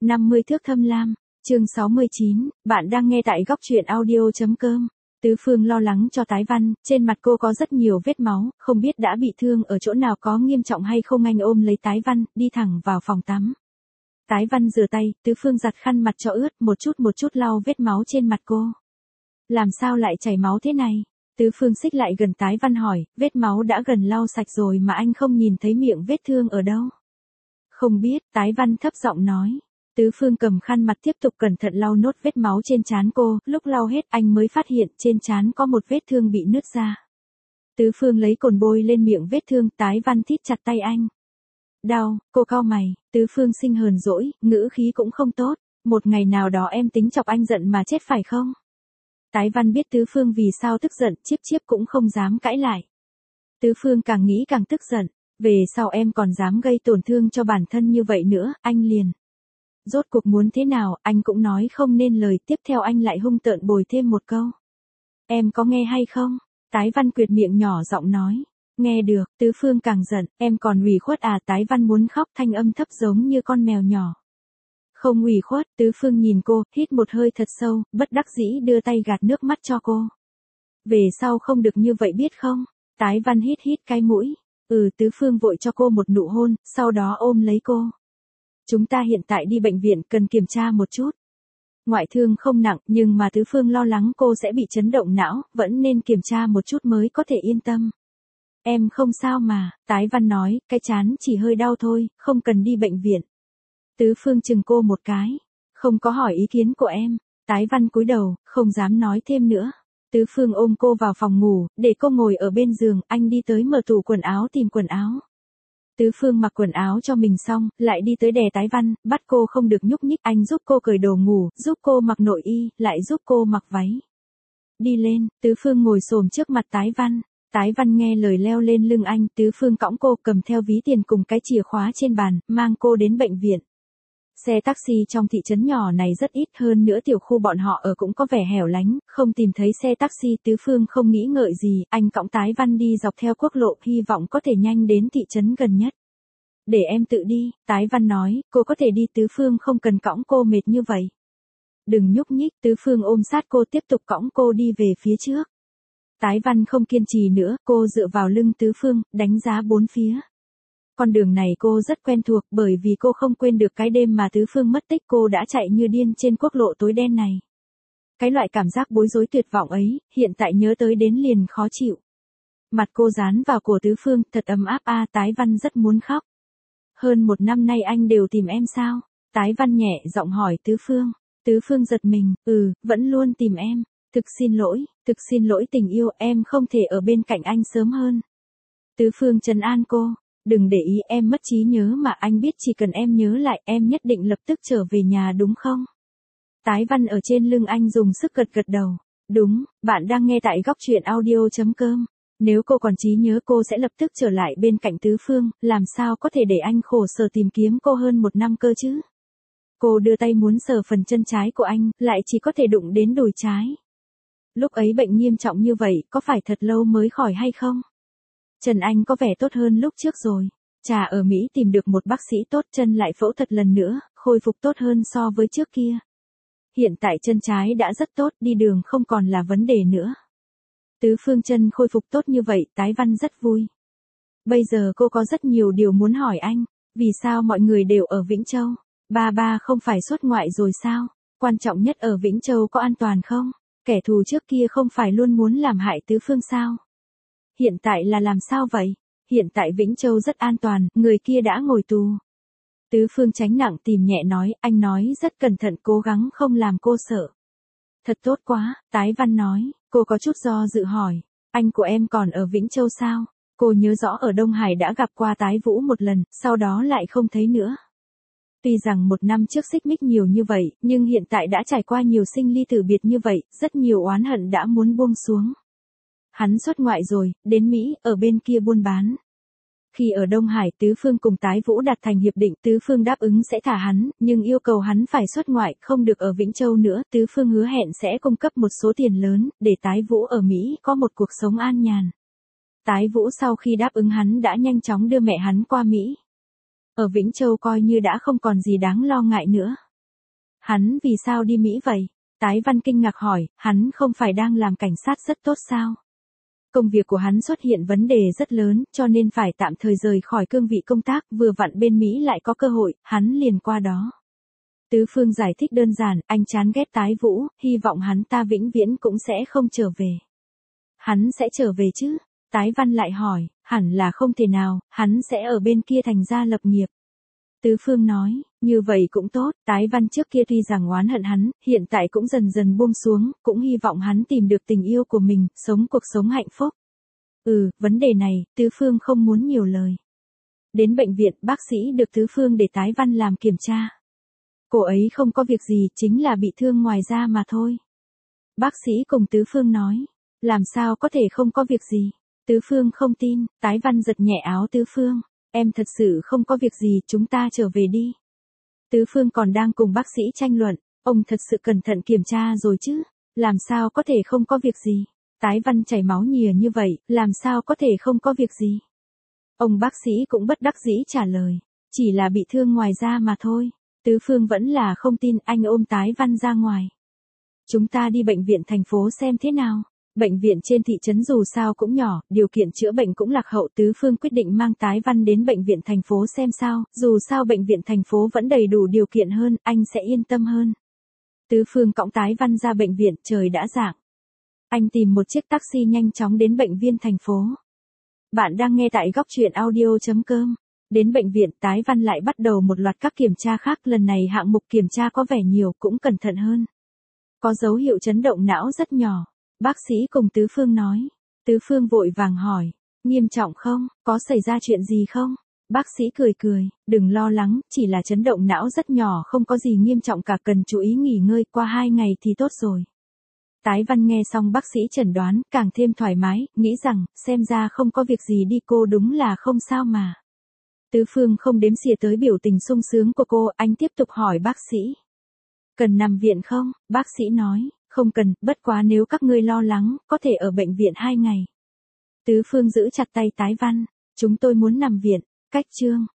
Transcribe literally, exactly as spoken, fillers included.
năm mươi thước thâm lam, chương sáu mươi chín, bạn đang nghe tại góc truyện audio.com. Tứ Phương lo lắng cho Tái Văn, trên mặt cô có rất nhiều vết máu, không biết đã bị thương ở chỗ nào, có nghiêm trọng hay không. Anh ôm lấy Tái Văn, đi thẳng vào phòng tắm. Tái Văn rửa tay, Tứ Phương giặt khăn mặt cho ướt, một chút một chút lau vết máu trên mặt cô. Làm sao lại chảy máu thế này? Tứ Phương xích lại gần Tái Văn hỏi, vết máu đã gần lau sạch rồi mà anh không nhìn thấy miệng vết thương ở đâu? Không biết, Tái Văn thấp giọng nói. Tứ Phương cầm khăn mặt tiếp tục cẩn thận lau nốt vết máu trên trán cô, lúc lau hết anh mới phát hiện trên trán có một vết thương bị nứt ra. Tứ Phương lấy cồn bôi lên miệng vết thương, Tái Văn thít chặt tay anh. Đau, cô cau mày, Tứ Phương sinh hờn dỗi, ngữ khí cũng không tốt, một ngày nào đó em tính chọc anh giận mà chết phải không? Tái Văn biết Tứ Phương vì sao tức giận, chiếp chiếp cũng không dám cãi lại. Tứ Phương càng nghĩ càng tức giận, về sau em còn dám gây tổn thương cho bản thân như vậy nữa, anh liền. Rốt cuộc muốn thế nào, anh cũng nói không nên lời, tiếp theo anh lại hung tợn bồi thêm một câu. Em có nghe hay không? Tái Văn quyệt miệng nhỏ giọng nói. Nghe được, Tứ Phương càng giận, em còn ủy khuất à? Tái Văn muốn khóc, thanh âm thấp giống như con mèo nhỏ. Không ủy khuất, Tứ Phương nhìn cô, hít một hơi thật sâu, bất đắc dĩ đưa tay gạt nước mắt cho cô. Về sau không được như vậy biết không? Tái Văn hít hít cái mũi. Ừ, Tứ Phương vội cho cô một nụ hôn, sau đó ôm lấy cô. Chúng ta hiện tại đi bệnh viện, cần kiểm tra một chút. Ngoại thương không nặng, nhưng mà Tứ Phương lo lắng cô sẽ bị chấn động não, vẫn nên kiểm tra một chút mới có thể yên tâm. Em không sao mà, Tái Văn nói, cái trán chỉ hơi đau thôi, không cần đi bệnh viện. Tứ Phương chừng cô một cái, không có hỏi ý kiến của em. Tái Văn cúi đầu, không dám nói thêm nữa. Tứ Phương ôm cô vào phòng ngủ, để cô ngồi ở bên giường, anh đi tới mở tủ quần áo tìm quần áo. Tứ Phương mặc quần áo cho mình xong, lại đi tới đè Tái Văn, bắt cô không được nhúc nhích, anh giúp cô cởi đồ ngủ, giúp cô mặc nội y, lại giúp cô mặc váy. Đi lên, Tứ Phương ngồi xổm trước mặt Tái Văn. Tái Văn nghe lời leo lên lưng anh, Tứ Phương cõng cô, cầm theo ví tiền cùng cái chìa khóa trên bàn, mang cô đến bệnh viện. Xe taxi trong thị trấn nhỏ này rất ít, hơn nữa tiểu khu bọn họ ở cũng có vẻ hẻo lánh, không tìm thấy xe taxi. Tứ Phương không nghĩ ngợi gì, anh cõng Tái Văn đi dọc theo quốc lộ, hy vọng có thể nhanh đến thị trấn gần nhất. Để em tự đi, Tái Văn nói, cô có thể đi. Tứ Phương không cần cõng cô mệt như vậy. Đừng nhúc nhích, Tứ Phương ôm sát cô tiếp tục cõng cô đi về phía trước. Tái Văn không kiên trì nữa, cô dựa vào lưng Tứ Phương, đánh giá bốn phía. Con đường này cô rất quen thuộc, bởi vì cô không quên được cái đêm mà Tứ Phương mất tích, cô đã chạy như điên trên quốc lộ tối đen này. Cái loại cảm giác bối rối tuyệt vọng ấy, hiện tại nhớ tới đến liền khó chịu. Mặt cô dán vào cổ Tứ Phương, thật ấm áp a. À, Tái Văn rất muốn khóc. Hơn một năm nay anh đều tìm em sao? Tái Văn nhẹ giọng hỏi Tứ Phương. Tứ Phương giật mình, ừ, vẫn luôn tìm em. Thực xin lỗi, thực xin lỗi tình yêu, em không thể ở bên cạnh anh sớm hơn. Tứ Phương trấn an cô. Đừng để ý, em mất trí nhớ mà, anh biết chỉ cần em nhớ lại, em nhất định lập tức trở về nhà đúng không? Tái Văn ở trên lưng anh dùng sức gật gật đầu. Đúng, bạn đang nghe tại góc truyện audio.com. Nếu cô còn trí nhớ cô sẽ lập tức trở lại bên cạnh Tứ Phương, làm sao có thể để anh khổ sở tìm kiếm cô hơn một năm cơ chứ? Cô đưa tay muốn sờ phần chân trái của anh, lại chỉ có thể đụng đến đùi trái. Lúc ấy bệnh nghiêm trọng như vậy, có phải thật lâu mới khỏi hay không? Chân anh có vẻ tốt hơn lúc trước rồi. Chà, ở Mỹ tìm được một bác sĩ tốt, chân lại phẫu thuật lần nữa, khôi phục tốt hơn so với trước kia. Hiện tại chân trái đã rất tốt, đi đường không còn là vấn đề nữa. Tứ Phương chân khôi phục tốt như vậy, Tái Văn rất vui. Bây giờ cô có rất nhiều điều muốn hỏi anh. Vì sao mọi người đều ở Vĩnh Châu? Ba ba không phải xuất ngoại rồi sao? Quan trọng nhất ở Vĩnh Châu có an toàn không? Kẻ thù trước kia không phải luôn muốn làm hại Tứ Phương sao? Hiện tại là làm sao vậy? Hiện tại Vĩnh Châu rất an toàn, người kia đã ngồi tù. Tứ Phương tránh nặng tìm nhẹ nói, anh nói rất cẩn thận, cố gắng không làm cô sợ. Thật tốt quá, Tái Văn nói, cô có chút do dự hỏi, anh của em còn ở Vĩnh Châu sao? Cô nhớ rõ ở Đông Hải đã gặp qua Tái Vũ một lần, sau đó lại không thấy nữa. Tuy rằng một năm trước xích mích nhiều như vậy, nhưng hiện tại đã trải qua nhiều sinh ly tử biệt như vậy, rất nhiều oán hận đã muốn buông xuống. Hắn xuất ngoại rồi, đến Mỹ, ở bên kia buôn bán. Khi ở Đông Hải, Tứ Phương cùng Tái Vũ đạt thành hiệp định, Tứ Phương đáp ứng sẽ thả hắn, nhưng yêu cầu hắn phải xuất ngoại, không được ở Vĩnh Châu nữa. Tứ Phương hứa hẹn sẽ cung cấp một số tiền lớn, để Tái Vũ ở Mỹ có một cuộc sống an nhàn. Tái Vũ sau khi đáp ứng hắn đã nhanh chóng đưa mẹ hắn qua Mỹ. Ở Vĩnh Châu coi như đã không còn gì đáng lo ngại nữa. Hắn vì sao đi Mỹ vậy? Tái Văn kinh ngạc hỏi, hắn không phải đang làm cảnh sát rất tốt sao? Công việc của hắn xuất hiện vấn đề rất lớn, cho nên phải tạm thời rời khỏi cương vị công tác, vừa vặn bên Mỹ lại có cơ hội, hắn liền qua đó. Tứ Phương giải thích đơn giản, anh chán ghét Tái Vũ, hy vọng hắn ta vĩnh viễn cũng sẽ không trở về. Hắn sẽ trở về chứ? Tái Văn lại hỏi, hẳn là không thể nào, hắn sẽ ở bên kia thành ra lập nghiệp. Tứ Phương nói, như vậy cũng tốt, Tái Văn trước kia tuy rằng oán hận hắn, hiện tại cũng dần dần buông xuống, cũng hy vọng hắn tìm được tình yêu của mình, sống cuộc sống hạnh phúc. Ừ, vấn đề này, Tứ Phương không muốn nhiều lời. Đến bệnh viện, bác sĩ được Tứ Phương để Tái Văn làm kiểm tra. Cô ấy không có việc gì, chính là bị thương ngoài da mà thôi. Bác sĩ cùng Tứ Phương nói, làm sao có thể không có việc gì. Tứ Phương không tin, Tái Văn giật nhẹ áo Tứ Phương. Em thật sự không có việc gì, chúng ta trở về đi. Tứ Phương còn đang cùng bác sĩ tranh luận, ông thật sự cẩn thận kiểm tra rồi chứ, làm sao có thể không có việc gì. Tái Văn chảy máu nhìa như vậy, làm sao có thể không có việc gì. Ông bác sĩ cũng bất đắc dĩ trả lời, chỉ là bị thương ngoài da mà thôi. Tứ Phương vẫn là không tin, anh ôm Tái Văn ra ngoài. Chúng ta đi bệnh viện thành phố xem thế nào. Bệnh viện trên thị trấn dù sao cũng nhỏ, điều kiện chữa bệnh cũng lạc hậu. Tứ Phương quyết định mang Tái Văn đến bệnh viện thành phố xem sao, dù sao bệnh viện thành phố vẫn đầy đủ điều kiện hơn, anh sẽ yên tâm hơn. Tứ Phương cõng Tái Văn ra bệnh viện, trời đã rạng. Anh tìm một chiếc taxi nhanh chóng đến bệnh viện thành phố. Bạn đang nghe tại góc truyện audio chấm com. Đến bệnh viện, Tái Văn lại bắt đầu một loạt các kiểm tra khác, lần này hạng mục kiểm tra có vẻ nhiều, cũng cẩn thận hơn. Có dấu hiệu chấn động não rất nhỏ. Bác sĩ cùng Tứ Phương nói. Tứ Phương vội vàng hỏi, nghiêm trọng không, có xảy ra chuyện gì không? Bác sĩ cười cười, đừng lo lắng, chỉ là chấn động não rất nhỏ, không có gì nghiêm trọng cả, cần chú ý nghỉ ngơi, qua hai ngày thì tốt rồi. Tái Văn nghe xong bác sĩ chẩn đoán, càng thêm thoải mái, nghĩ rằng, xem ra không có việc gì đi, cô đúng là không sao mà. Tứ Phương không đếm xỉa tới biểu tình sung sướng của cô, anh tiếp tục hỏi bác sĩ. Cần nằm viện không? Bác sĩ nói, không cần, bất quá nếu các ngươi lo lắng, có thể ở bệnh viện hai ngày. Tứ Phương giữ chặt tay Tái Văn, chúng tôi muốn nằm viện, cách chương.